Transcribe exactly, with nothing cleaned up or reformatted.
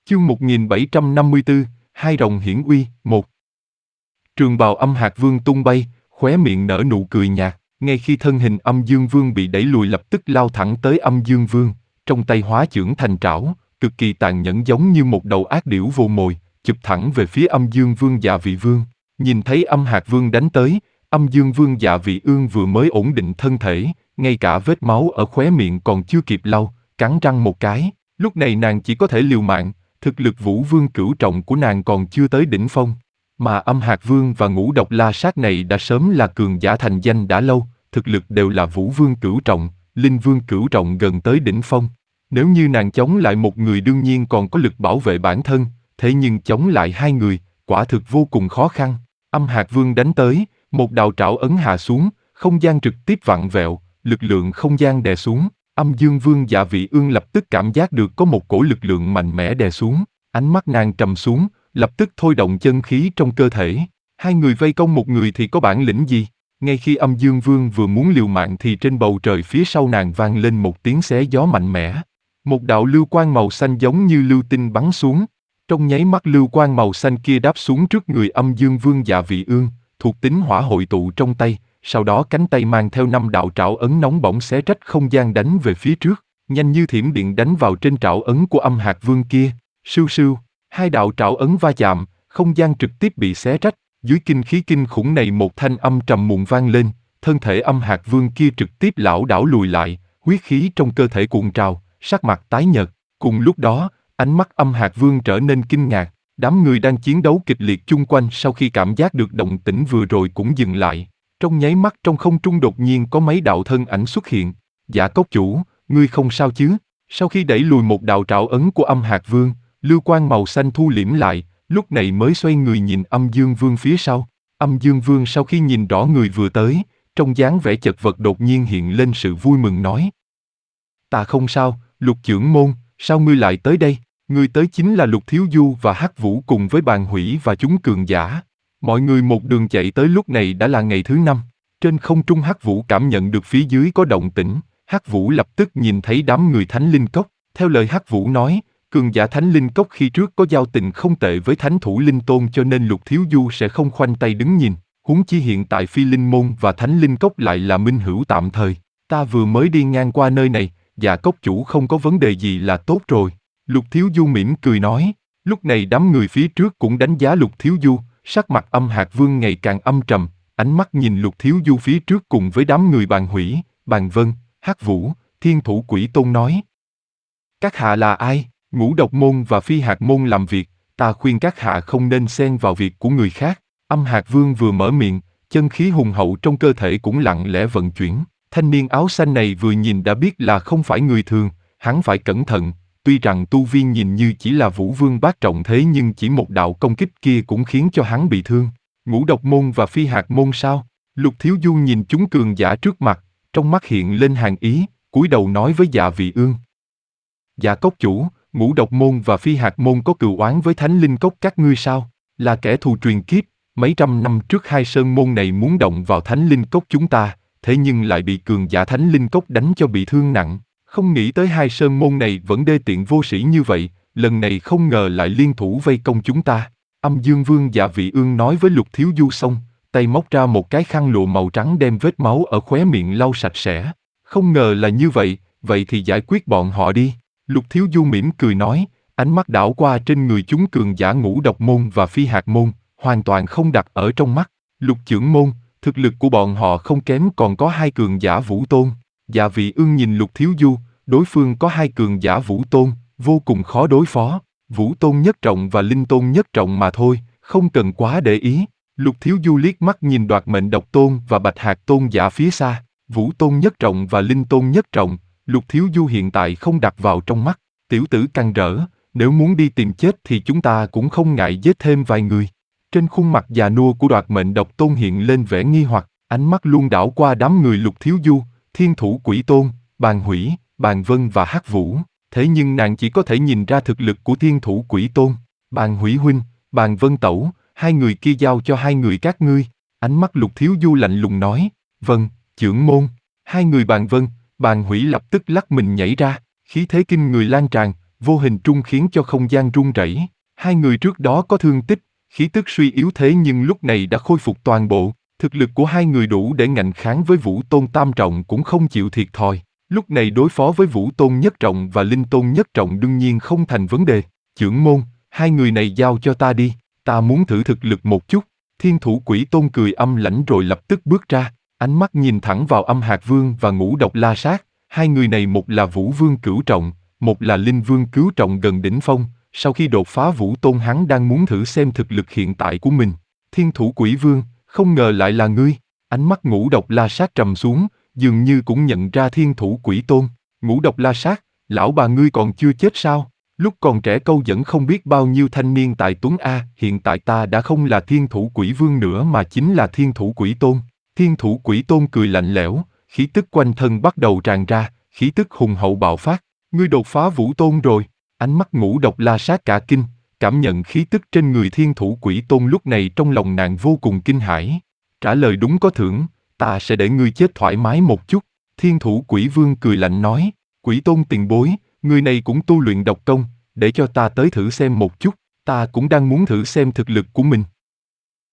Chương một nghìn bảy trăm năm mươi tư, Hai rồng hiển uy, một. Trường bào âm hạt vương tung bay, khóe miệng nở nụ cười nhạt, ngay khi thân hình âm dương vương bị đẩy lùi lập tức lao thẳng tới âm dương vương, trong tay hóa chưởng thành trảo, cực kỳ tàn nhẫn giống như một đầu ác điểu vô mồi, chụp thẳng về phía âm dương vương Dạ Vị Vương. Nhìn thấy âm hạt vương đánh tới, âm dương vương Dạ Vị Ương vừa mới ổn định thân thể, ngay cả vết máu ở khóe miệng còn chưa kịp lau, cắn răng một cái, lúc này nàng chỉ có thể liều mạng. Thực lực Vũ Vương cửu trọng của nàng còn chưa tới đỉnh phong, mà âm hạt vương và ngũ độc la sát này đã sớm là cường giả thành danh đã lâu, thực lực đều là Vũ Vương cửu trọng, Linh Vương cửu trọng gần tới đỉnh phong. Nếu như nàng chống lại một người đương nhiên còn có lực bảo vệ bản thân, thế nhưng chống lại hai người, quả thực vô cùng khó khăn. Âm hạt vương đánh tới, một đạo trảo ấn hạ xuống, không gian trực tiếp vặn vẹo, lực lượng không gian đè xuống. Âm dương vương Dạ Vị Ương lập tức cảm giác được có một cổ lực lượng mạnh mẽ đè xuống, ánh mắt nàng trầm xuống, lập tức thôi động chân khí trong cơ thể. Hai người vây công một người thì có bản lĩnh gì? Ngay khi âm dương vương vừa muốn liều mạng thì trên bầu trời phía sau nàng vang lên một tiếng xé gió mạnh mẽ. Một đạo lưu quang màu xanh giống như lưu tinh bắn xuống. Trong nháy mắt lưu quang màu xanh kia đáp xuống trước người âm dương vương Dạ Vị Ương, thuộc tính hỏa hội tụ trong tay. Sau đó cánh tay mang theo năm đạo trảo ấn nóng bỏng xé rách không gian đánh về phía trước, nhanh như thiểm điện đánh vào trên trảo ấn của âm hạt vương kia. Sưu sưu, hai đạo trảo ấn va chạm, không gian trực tiếp bị xé rách. Dưới kinh khí kinh khủng này một thanh âm trầm muộn vang lên, thân thể âm hạt vương kia trực tiếp lảo đảo lùi lại, huyết khí trong cơ thể cuộn trào, sắc mặt tái nhợt. Cùng lúc đó, ánh mắt âm hạt vương trở nên kinh ngạc. Đám người đang chiến đấu kịch liệt chung quanh sau khi cảm giác được động tĩnh vừa rồi cũng dừng lại. Trong nháy mắt trong không trung đột nhiên có mấy đạo thân ảnh xuất hiện. Dạ Cốc chủ, ngươi không sao chứ? Sau khi đẩy lùi một đạo trảo ấn của âm hạt vương, lưu quang màu xanh thu liễm lại, lúc này mới xoay người nhìn âm dương vương phía sau. Âm dương vương sau khi nhìn rõ người vừa tới, trong dáng vẻ chật vật đột nhiên hiện lên sự vui mừng nói. Ta không sao, Lục Chưởng Môn, sao ngươi lại tới đây? Ngươi tới chính là Lục Thiếu Du và Hắc Vũ cùng với Bàn Hủy và chúng cường giả. Mọi người một đường chạy tới lúc này đã là ngày thứ năm. Trên không trung Hắc Vũ cảm nhận được phía dưới có động tĩnh, Hắc Vũ lập tức nhìn thấy đám người Thánh Linh Cốc. Theo lời Hắc Vũ nói, cường giả Thánh Linh Cốc khi trước có giao tình không tệ với Thánh Thủ Linh Tôn cho nên Lục Thiếu Du sẽ không khoanh tay đứng nhìn. Huống chi hiện tại Phi Linh Môn và Thánh Linh Cốc lại là minh hữu tạm thời. Ta vừa mới đi ngang qua nơi này, Dạ Cốc chủ không có vấn đề gì là tốt rồi. Lục Thiếu Du mỉm cười nói. Lúc này đám người phía trước cũng đánh giá Lục Thiếu Du. Sắc mặt âm hạt vương ngày càng âm trầm, ánh mắt nhìn Lục Thiếu Du phía trước cùng với đám người Bàn Hủy, Bàn Vân, Hắc Vũ, Thiên Thủ Quỷ Tôn nói. Các hạ là ai? Ngũ độc môn và phi hạt môn làm việc, ta khuyên các hạ không nên xen vào việc của người khác. Âm hạt vương vừa mở miệng, chân khí hùng hậu trong cơ thể cũng lặng lẽ vận chuyển. Thanh niên áo xanh này vừa nhìn đã biết là không phải người thường, hắn phải cẩn thận. Tuy rằng tu vi nhìn như chỉ là Vũ Vương bát trọng thế nhưng chỉ một đạo công kích kia cũng khiến cho hắn bị thương. Ngũ độc môn và phi hạt môn sao? Lục Thiếu Du nhìn chúng cường giả trước mặt, trong mắt hiện lên hàn ý, cúi đầu nói với Dạ Vị Ương. Dạ Cốc chủ, ngũ độc môn và phi hạt môn có cừu oán với Thánh Linh Cốc các ngươi sao? Là kẻ thù truyền kiếp, mấy trăm năm trước hai sơn môn này muốn động vào Thánh Linh Cốc chúng ta, thế nhưng lại bị cường giả Thánh Linh Cốc đánh cho bị thương nặng. Không nghĩ tới hai sơn môn này vẫn đê tiện vô sĩ như vậy, lần này không ngờ lại liên thủ vây công chúng ta. Âm Dương Vương Dạ Vị Ương nói với Lục Thiếu Du xong, tay móc ra một cái khăn lụa màu trắng đem vết máu ở khóe miệng lau sạch sẽ. Không ngờ là như vậy, vậy thì giải quyết bọn họ đi. Lục Thiếu Du mỉm cười nói, ánh mắt đảo qua trên người chúng cường giả ngũ độc môn và phi hạt môn, hoàn toàn không đặt ở trong mắt. Lục Chưởng Môn, thực lực của bọn họ không kém còn có hai cường giả Vũ Tôn. Dạ Vị Ương nhìn Lục Thiếu Du, đối phương có hai cường giả Vũ Tôn, vô cùng khó đối phó. Vũ Tôn nhất trọng và Linh Tôn nhất trọng mà thôi, không cần quá để ý. Lục Thiếu Du liếc mắt nhìn Đoạt Mệnh Độc Tôn và Bạch Hạc Tôn giả phía xa. Vũ Tôn nhất trọng và Linh Tôn nhất trọng, Lục Thiếu Du hiện tại không đặt vào trong mắt. Tiểu tử căng rỡ, nếu muốn đi tìm chết thì chúng ta cũng không ngại giết thêm vài người. Trên khuôn mặt già nua của Đoạt Mệnh Độc Tôn hiện lên vẻ nghi hoặc, ánh mắt luôn đảo qua đám người Lục Thiếu Du, Thiên Thủ Quỷ Tôn, Bàn Hủy, Bàn Vân và Hắc Vũ. Thế nhưng nàng chỉ có thể nhìn ra thực lực của Thiên Thủ Quỷ Tôn. Bàn Hủy huynh, Bàn Vân tẩu, hai người kia giao cho hai người các ngươi. Ánh mắt Lục Thiếu Du lạnh lùng nói. Vâng, Chưởng Môn. Hai người Bàn Vân, Bàn Hủy lập tức lắc mình nhảy ra, khí thế kinh người lan tràn, vô hình trung khiến cho không gian rung rẩy. Hai người trước đó có thương tích, khí tức suy yếu thế nhưng lúc này đã khôi phục toàn bộ. Thực lực của hai người đủ để ngạnh kháng với Vũ Tôn Tam Trọng cũng không chịu thiệt thòi. Lúc này đối phó với Vũ Tôn Nhất Trọng và Linh Tôn Nhất Trọng đương nhiên không thành vấn đề. Chưởng môn, hai người này giao cho ta đi, ta muốn thử thực lực một chút. Thiên Thủ Quỷ Tôn cười âm lãnh rồi lập tức bước ra, ánh mắt nhìn thẳng vào Âm Hạc Vương và Ngũ Độc La Sát. Hai người này một là Vũ Vương Cửu Trọng, một là Linh Vương Cứu Trọng gần đỉnh phong. Sau khi đột phá Vũ Tôn hắn đang muốn thử xem thực lực hiện tại của mình. Thiên Thủ Quỷ Vương, không ngờ lại là ngươi. Ánh mắt Ngũ Độc La Sát trầm xuống, dường như cũng nhận ra Thiên Thủ Quỷ Tôn. Ngũ Độc La Sát, lão bà ngươi còn chưa chết sao? Lúc còn trẻ câu dẫn không biết bao nhiêu thanh niên tại Tuấn A, hiện tại ta đã không là Thiên Thủ Quỷ Vương nữa mà chính là Thiên Thủ Quỷ Tôn. Thiên Thủ Quỷ Tôn cười lạnh lẽo, khí tức quanh thân bắt đầu tràn ra, khí tức hùng hậu bạo phát. Ngươi đột phá Vũ Tôn rồi. Ánh mắt Ngũ Độc La Sát cả kinh, cảm nhận khí tức trên người Thiên Thủ Quỷ Tôn lúc này trong lòng nàng vô cùng kinh hãi. Trả lời đúng có thưởng, ta sẽ để ngươi chết thoải mái một chút. Thiên Thủ Quỷ Vương cười lạnh nói, Quỷ Tôn tiền bối, người này cũng tu luyện độc công, để cho ta tới thử xem một chút, ta cũng đang muốn thử xem thực lực của mình.